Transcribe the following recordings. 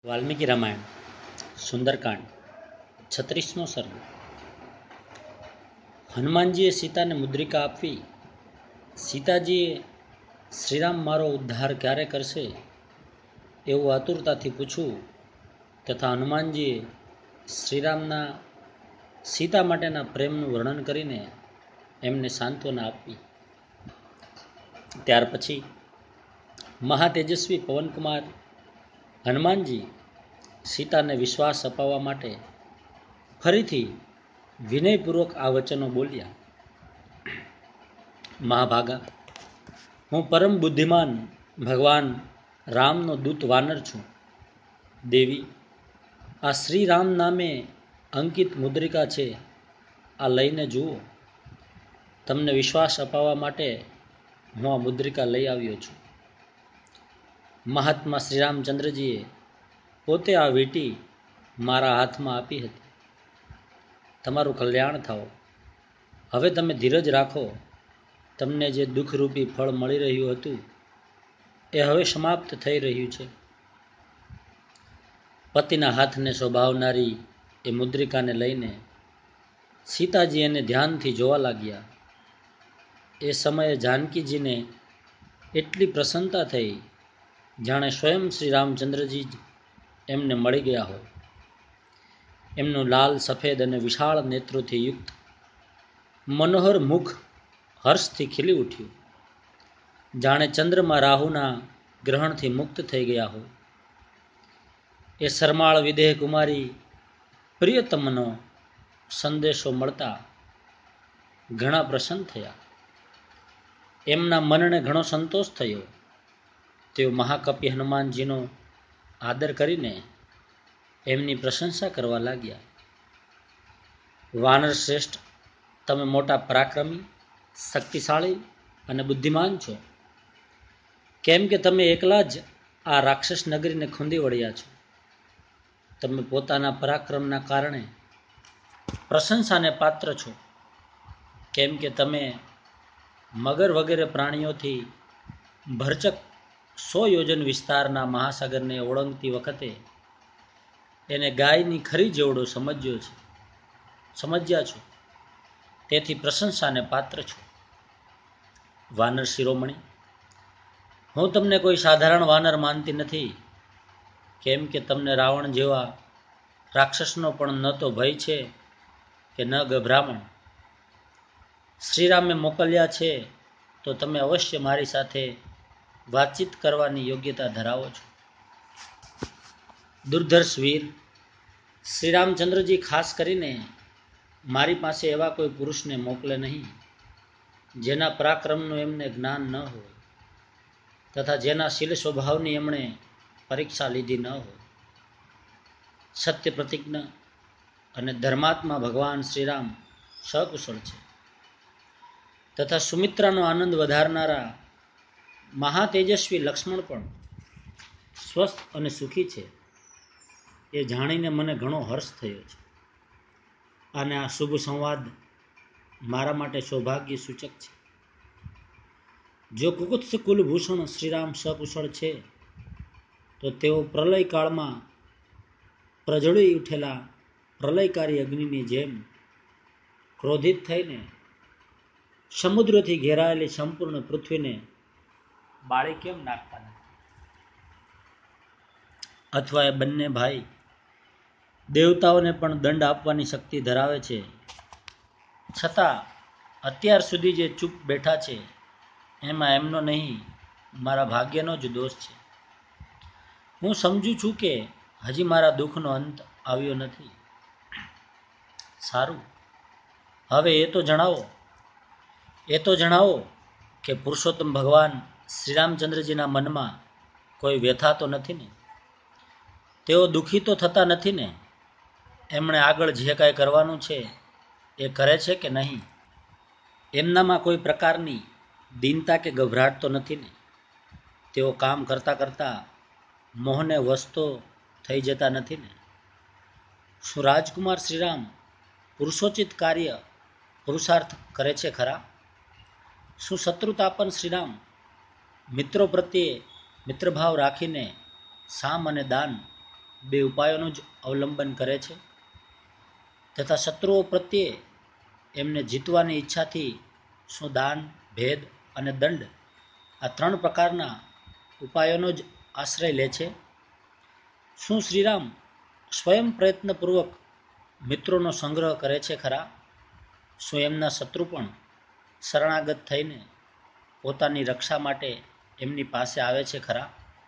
વાલ્મીકી રામાયણ સુંદરકાંડ 36મો સર્ગ. હનુમાનજીએ સીતાને મુદ્રિકા આપવી. સીતાજીએ શ્રીરામ મારો ઉદ્ધાર ક્યારે કરશે એવું આતુરતાથી પૂછવું તથા હનુમાનજીએ શ્રીરામના સીતા માટેના પ્રેમનું વર્ણન કરીને એમને સાંત્વના આપવી. ત્યાર પછી મહાતેજસ્વી પવનકુમાર હનુમાનજી સીતાને વિશ્વાસ અપાવવા માટે ફરીથી વિનયપૂર્વક આ વચનો બોલ્યા. મહાભાગા, હું પરમ બુદ્ધિમાન ભગવાન રામનો દૂત વાનર છું. દેવી, આ શ્રી રામ નામે અંકિત મુદ્રિકા છે, આ લઈને જુઓ. તમને વિશ્વાસ અપાવવા માટે હું આ મુદ્રિકા લઈ આવ્યો છું. મહાત્મા શ્રી રામચંદ્રજીએ પોતે આ વીંટી મારા હાથમાં આપી હતી. તમારું કલ્યાણ થાઓ. હવે તમે ધીરજ રાખો. તમને જે દુઃખરૂપી ફળ મળી રહ્યું હતું એ હવે સમાપ્ત થઈ રહ્યું છે. પતિના હાથને શોભાવનારી એ મુદ્રિકાને લઈને સીતાજી એને ધ્યાનથી જોવા લાગ્યા. એ સમયે જાનકીજીને એટલી પ્રસન્નતા થઈ જાણે સ્વયં શ્રી રામચંદ્રજી જ એમને મળી ગયા હોય. એમનું લાલ સફેદ અને વિશાળ નેત્રોથી યુક્ત મનોહર મુખ હર્ષથી ખીલી ઉઠ્યું, જાણે ચંદ્રમાં રાહુના ગ્રહણથી મુક્ત થઈ ગયા હોય. એ શરમાળ વિદેહ કુમારી પ્રિયતમનો સંદેશો મળતા ઘણા પ્રસન્ન થયા. એમના મનને ઘણો સંતોષ થયો. તેઓ મહાકપિ હનુમાનજીનો આદર કરીને એમની પ્રશંસા કરવા લાગ્યા. વાનર શ્રેષ્ઠ, તમે મોટા પરાક્રમી, શક્તિશાળી અને બુદ્ધિમાન છો. કેમ કે તમે એકલા જ આ રાક્ષસ નગરીને ખૂંદી વળ્યા છો. તમે પોતાના પરાક્રમના કારણે પ્રશંસાને પાત્ર છો. કેમ કે તમે મગર વગેરે પ્રાણીઓથી ભરચક 100 યોજન વિસ્તારના મહાસાગરને ઓળંગતી વખતે એને ગાયની ખરી જેવડો સમજ્યા છો. તેથી પ્રશંસાને પાત્ર છો. વાનર શિરોમણી, હું તમને કોઈ સાધારણ વાનર માનતી નથી. કેમ કે તમને રાવણ જેવા રાક્ષસનો પણ ન તો ભય છે કે ન ગભરામણ. શ્રીરામે મોકલ્યા છે તો તમે અવશ્ય મારી સાથે વાતચીત કરવાની યોગ્યતા ધરાવો છો. દુર્ધર્ષ વીર, શ્રી રામચંદ્રજી ખાસ કરીને મારી પાસે એવા કોઈ પુરુષને મોકલે નહીં જેના પરાક્રમનું એમને જ્ઞાન ન હોય તથા જેના શીલ સ્વભાવની એમણે પરીક્ષા લીધી ન હોય. સત્ય પ્રતિજ્ઞ અને ધર્માત્મા ભગવાન શ્રીરામ સકુશળ છે તથા સુમિત્રાનો આનંદ વધારનારા મહાતેજસ્વી લક્ષ્મણ પણ સ્વસ્થ અને સુખી છે. એ જાણીને મને ઘણો હર્ષ થયો છે અને આ શુભ સંવાદ મારા માટે સૌભાગ્ય સૂચક છે. જો કુકુત્સ કુલભૂષણ શ્રીરામ સકુશળ છે તો તેઓ પ્રલયકાળમાં પ્રજ્વળી ઉઠેલા પ્રલયકારી અગ્નિની જેમ ક્રોધિત થઈને સમુદ્રથી ઘેરાયેલી સંપૂર્ણ પૃથ્વીને બાળી કેમ નાખતા નથી? અથવા એ બંને ભાઈ દેવતાઓને પણ દંડ આપવાની શક્તિ ધરાવે છે, છતાં અત્યાર સુધી જે ચૂપ બેઠા છે એમાં એમનો નહીં, મારા ભાગ્યનો જ દોષ છે. હું સમજુ છું કે હજી મારા દુઃખનો અંત આવ્યો નથી. સારું, હવે એ તો જણાવો કે પુરુષોત્તમ ભગવાન શ્રી રામચંદ્રજીના મનમાં કોઈ વ્યથા તો નથી ને? તેઓ દુઃખી તો થતા નથી ને? એમણે આગળ જે કાંઈ કરવાનું છે એ કરે છે કે નહીં? એમનામાં કોઈ પ્રકારની દીનતા કે ગભરાટ તો નથી ને? તેઓ કામ કરતાં કરતાં મોહને વશતો થઈ જતા નથી ને? શું રાજકુમાર શ્રીરામ પુરુષોચિત કાર્ય પુરુષાર્થ કરે છે ખરા? શું શત્રુતાપન શ્રીરામ મિત્રો પ્રત્યે મિત્રભાવ રાખીને સામ અને દાન બે ઉપાયોનું જ અવલંબન કરે છે તથા શત્રુઓ પ્રત્યે એમને જીતવાની ઈચ્છાથી શું દાન, ભેદ અને દંડ આ 3 પ્રકારના ઉપાયોનો જ આશ્રય લે છે? શું શ્રીરામ સ્વયં પ્રયત્નપૂર્વક મિત્રોનો સંગ્રહ કરે છે ખરા? શું એમના શત્રુ પણ શરણાગત થઈને પોતાની રક્ષા માટે એમની પાસે આવે છે ખરા?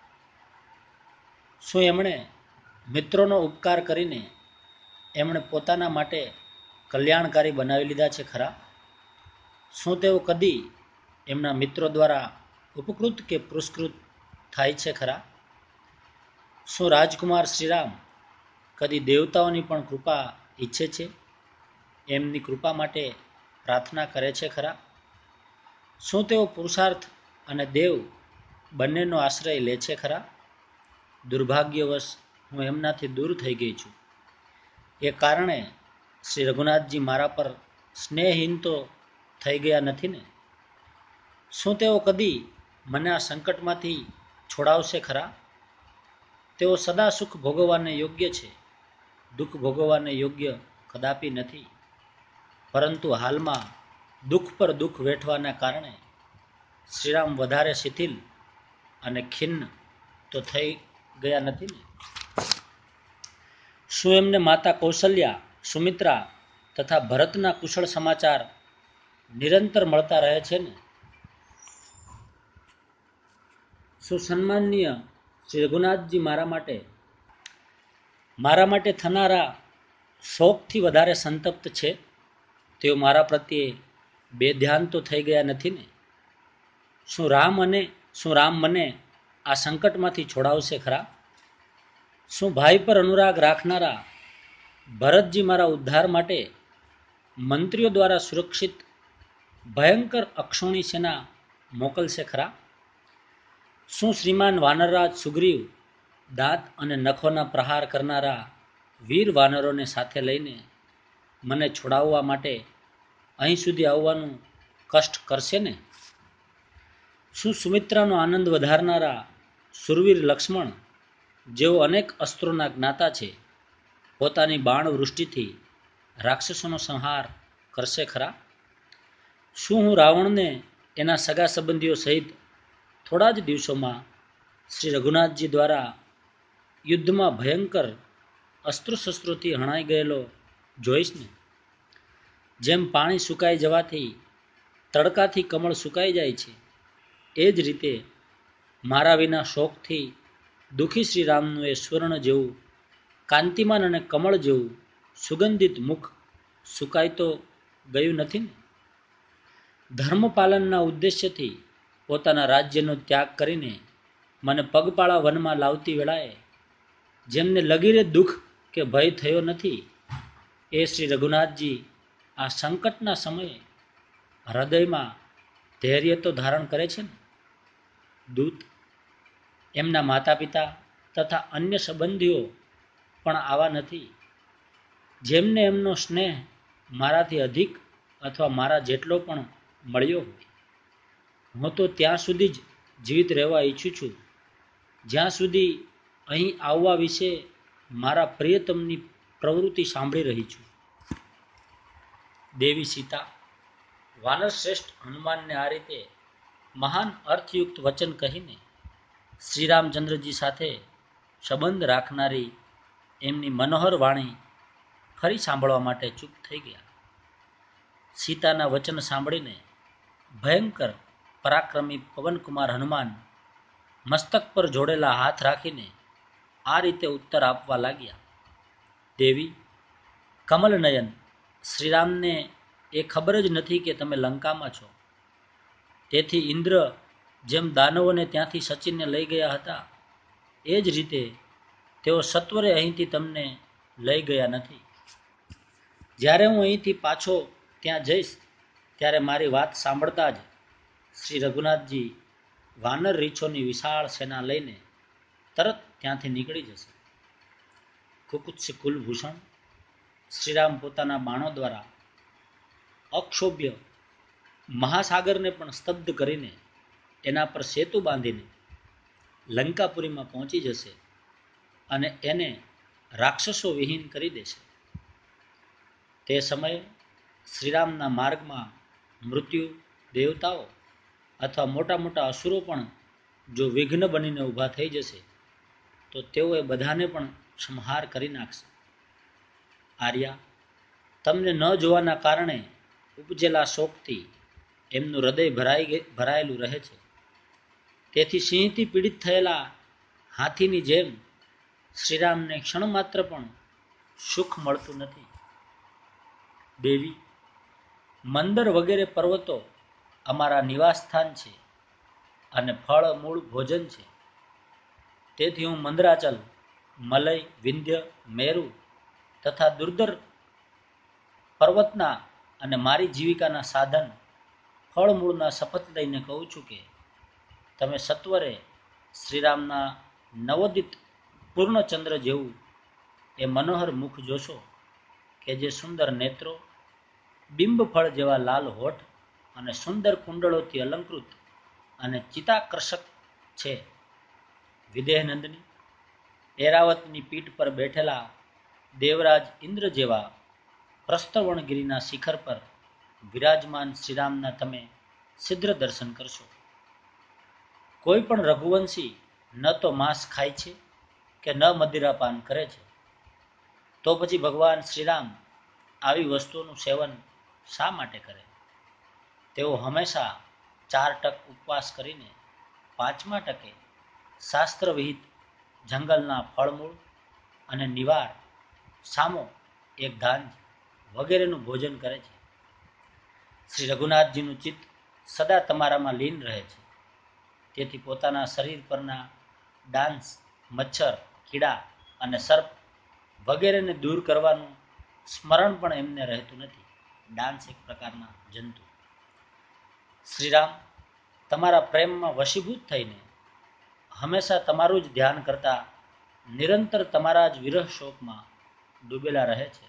શું એમણે મિત્રોનો ઉપકાર કરીને એમણે પોતાના માટે કલ્યાણકારી બનાવી લીધા છે ખરા? શું તેઓ કદી એમના મિત્રો દ્વારા ઉપકૃત કે પુરસ્કૃત થાય છે ખરા? શું રાજકુમાર શ્રીરામ કદી દેવતાઓની પણ કૃપા ઈચ્છે છે? એમની કૃપા માટે પ્રાર્થના કરે છે ખરા? શું તેઓ પુરુષાર્થ અને દેવ બંનેનો આશ્રય લે છે ખરા? દુર્ભાગ્યવશ હું એમનાથી દૂર થઈ ગઈ છું. એ કારણે શ્રી રઘુનાથજી મારા પર સ્નેહહીન તો થઈ ગયા નથી ને? શું તેઓ કદી મને આ સંકટમાંથી છોડાવશે ખરા? તેઓ સદા સુખ ભોગવવાને યોગ્ય છે, દુઃખ ભોગવવાને યોગ્ય કદાપી નથી. પરંતુ હાલમાં દુઃખ પર દુઃખ વેઠવાના કારણે શ્રીરામ વધારે શિથિલ અને ખિન્ન તો થઈ ગયા નથી ને? શું એમને માતા કૌશલ્યા, સુમિત્રા તથા ભરતના કુશળ સમાચાર નિરંતર મળતા રહે છે ને? શું સન્માનનીય શ્રી રઘુનાથજી મારા માટે થનારા શોકથી વધારે સંતપ્ત છે? તેઓ મારા પ્રત્યે બેધ્યાન તો થઈ ગયા નથી ને? શું રામ મને આ સંકટમાંથી છોડાવશે ખરા? શું ભાઈ પર અનુરાગ રાખનારા ભરતજી મારા ઉદ્ધાર માટે મંત્રીઓ દ્વારા સુરક્ષિત ભયંકર અક્ષોણી સેના મોકલશે ખરા? શું શ્રીમાન વાનરરાજ સુગ્રીવ દાંત અને નખોના પ્રહાર કરનારા વીર વાનરોને સાથે લઈને મને છોડાવવા માટે અહીં સુધી આવવાનું કષ્ટ કરશે ને? શું સુમિત્રાનો આનંદ વધારનારા સુરવીર લક્ષ્મણ, જેઓ અનેક અસ્ત્રોના જ્ઞાતા છે, પોતાની બાણવૃષ્ટિથી રાક્ષસોનો સંહાર કરશે ખરા? શું હું રાવણને એના સગા સંબંધીઓ સહિત થોડા જ દિવસોમાં શ્રી રઘુનાથજી દ્વારા યુદ્ધમાં ભયંકર અસ્ત્રશસ્ત્રોથી હણાઈ ગયેલો જોઈશ ને? જેમ પાણી સુકાઈ જવાથી તડકાથી કમળ સુકાઈ જાય છે, એ જ રીતે મારા વિના શોકથી દુઃખી શ્રીરામનું એ સ્વર્ણ જેવું કાંતિમાન અને કમળ જેવું સુગંધિત મુખ સુકાઈ તો ગયું નથી ને? ધર્મપાલનના ઉદ્દેશ્યથી પોતાના રાજ્યનો ત્યાગ કરીને મને પગપાળા વનમાં લાવતી વેળાએ જેમને લગીરે દુઃખ કે ભય થયો નથી, એ શ્રી રઘુનાથજી આ સંકટના સમયે હૃદયમાં ધૈર્ય તો ધારણ કરે છે ને? દૂત, એમના માતા પિતા તથા અન્ય સંબંધીઓ પણ આવા નથી જેમને એમનો સ્નેહ મારાથી અધિક અથવા મારા જેટલો પણ મળ્યો હોય. હું તો ત્યાં સુધી જ જીવિત રહેવા ઈચ્છું છું જ્યાં સુધી અહીં આવવા વિશે મારા પ્રિયતમની પ્રવૃત્તિ સાંભળી રહી છું. દેવી સીતા વાનર શ્રેષ્ઠ હનુમાનને આ રીતે મહાન અર્થયુક્ત વચન કહીને શ્રીરામચંદ્રજી સાથે સંબંધ રાખનારી એમની મનોહર વાણી ફરી સાંભળવા માટે ચૂપ થઈ ગયા. સીતાના વચન સાંભળીને ભયંકર પરાક્રમી પવનકુમાર હનુમાન મસ્તક પર જોડેલા હાથ રાખીને આ રીતે ઉત્તર આપવા લાગ્યા. દેવી, કમલનયન, શ્રીરામને એ ખબર જ નથી કે તમે લંકામાં છો. તેથી ઇન્દ્ર જેમ દાનવોને ત્યાંથી સચીને લઈ ગયા હતા, એ જ રીતે તેઓ સત્વરે અહીંથી તમને લઈ ગયા નથી. જ્યારે હું અહીંથી પાછો ત્યાં જઈશ ત્યારે મારી વાત સાંભળતા જ શ્રી રઘુનાથજી વાનર રીછોની વિશાળ સેના લઈને તરત ત્યાંથી નીકળી જશે. કુકુત્સિ કુલભૂષણ શ્રીરામ પોતાના બાણો દ્વારા અક્ષોભ્ય મહાસાગરને પણ સ્તબ્ધ કરીને એના પર સેતુ બાંધીને લંકાપુરીમાં પહોંચી જશે. અને એને રાક્ષસો વિહીન કરી દેશે. તે સમયે શ્રીરામના માર્ગમાં મૃત્યુ, દેવતાઓ અથવા મોટા મોટા અસુરો પણ જો વિઘ્ન બનીને ઊભા થઈ જશે તો તેઓએ બધાને પણ સંહાર કરી નાખશે. આર્યા, તમને ન જોવાના કારણે ઉપજેલા શોકથી એમનું હૃદય ભરાયેલું રહે છે. તેથી સિંહથી પીડિત થયેલા હાથીની જેમ શ્રીરામને ક્ષણ માત્ર પણ સુખ મળતું નથી. દેવી, મંદર વગેરે પર્વતો અમારા નિવાસસ્થાન છે અને ફળ મૂળ ભોજન છે. તેથી હું મંદરાચલ, મલય, વિંધ્ય, મેરુ તથા દુર્ધર પર્વતના અને મારી જીવિકાના સાધન ફળમૂળના શપથ લઈને કહું છું કે તમે સત્વરે શ્રીરામના નવોદિત પૂર્ણચંદ્ર જેવું એ મનોહર મુખ જોશો કે જે સુંદર નેત્રો, બિંબ ફળ જેવા લાલ હોઠ અને સુંદર કુંડળોથી અલંકૃત અને ચિત્તાકર્ષક છે. વિદેહનંદની, એરાવતની પીઠ પર બેઠેલા દેવરાજ ઇન્દ્ર જેવા પ્રસ્તવણગીરીના શિખર પર વિરાજમાન શ્રીરામના તમે શીઘ્ર દર્શન કરશો. કોઈ પણ રઘુવંશી ન તો માંસ ખાય છે કે ન મદિરાપાન કરે છે, તો પછી ભગવાન શ્રીરામ આવી વસ્તુઓનું સેવન શા માટે કરે? તેઓ હંમેશા 4 ટક ઉપવાસ કરીને 5મા ટકે શાસ્ત્રવિહિત જંગલના ફળમૂળ અને નિવાર, સામો, એક ધાંજ વગેરેનું ભોજન કરે છે. શ્રી રઘુનાથજીનું ચિત્ત સદા તમારામાં લીન રહે છે. તેથી પોતાના શરીર પરના ડાંસ, મચ્છર, કીડા અને સર્પ વગેરેને દૂર કરવાનું સ્મરણ પણ એમને રહેતું નથી. ડાંસ એક પ્રકારના જંતુ. શ્રીરામ તમારા પ્રેમમાં વશીભૂત થઈને હંમેશા તમારું જ ધ્યાન કરતા નિરંતર તમારા જ વિરહ શોકમાં ડૂબેલા રહે છે.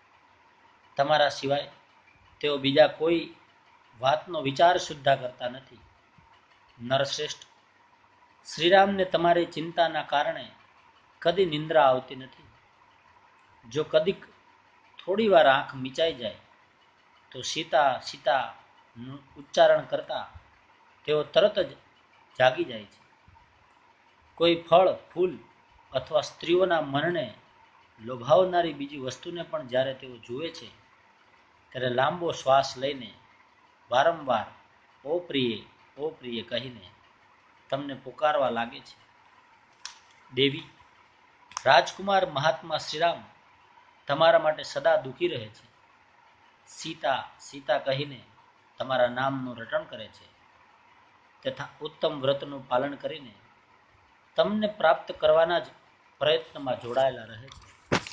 તમારા સિવાય તેઓ બીજા કોઈ વાતનો વિચાર સુદ્ધા કરતા નથી. નરશ્રેષ્ઠ, શ્રીરામને તમારી ચિંતાના કારણે કદી નિંદ્રા આવતી નથી. જો કદીક થોડી વાર આંખ મીચાઈ જાય તો સીતા સીતાનું ઉચ્ચારણ કરતા તેઓ તરત જ જાગી જાય છે. કોઈ ફળ, ફૂલ અથવા સ્ત્રીઓના મનને લોભાવનારી બીજી વસ્તુને પણ જ્યારે તેઓ જુએ છે ત્યારે લાંબો શ્વાસ લઈને વારંવાર ઓ પ્રિય, ઓ પ્રિય કહીને તમને પુકારવા લાગે છે. દેવી, રાજકુમાર મહાત્મા શ્રીરામ તમારા માટે સદા દુઃખી રહે છે. સીતા સીતા કહીને તમારા નામનું રટણ કરે છે તથા ઉત્તમ વ્રતનું પાલન કરીને તમને પ્રાપ્ત કરવાના જ પ્રયત્નમાં જોડાયેલા રહે છે.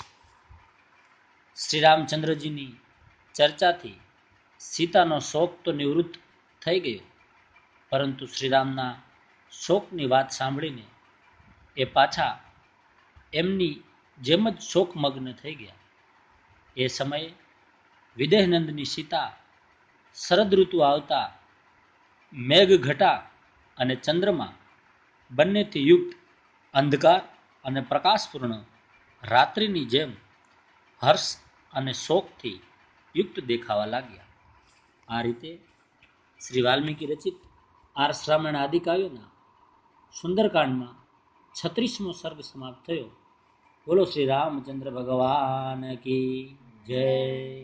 શ્રી રામચંદ્રજીની ચર્ચાથી સીતાનો શોક તો નિવૃત્ત થઈ ગયો, પરંતુ શ્રીરામના શોકની વાત સાંભળીને એ પાછા એમની જેમ જ શોકમગ્ન થઈ ગયા. એ સમયે વિદેહનંદની સીતા શરદ ઋતુ આવતા મેઘઘટા અને ચંદ્રમા બંનેથી યુક્ત અંધકાર અને પ્રકાશપૂર્ણ રાત્રિની જેમ હર્ષ અને શોકથી યુક્ત દેખાવા લાગ્યા. આ રીતે શ્રી વાલ્મીકી રચિત આર્ષરામાયણ આદિ કાવ્યોના સુંદરકાંડમાં 36મો સર્ગ સમાપ્ત થયો. બોલો શ્રી રામચંદ્ર ભગવાન કી જય.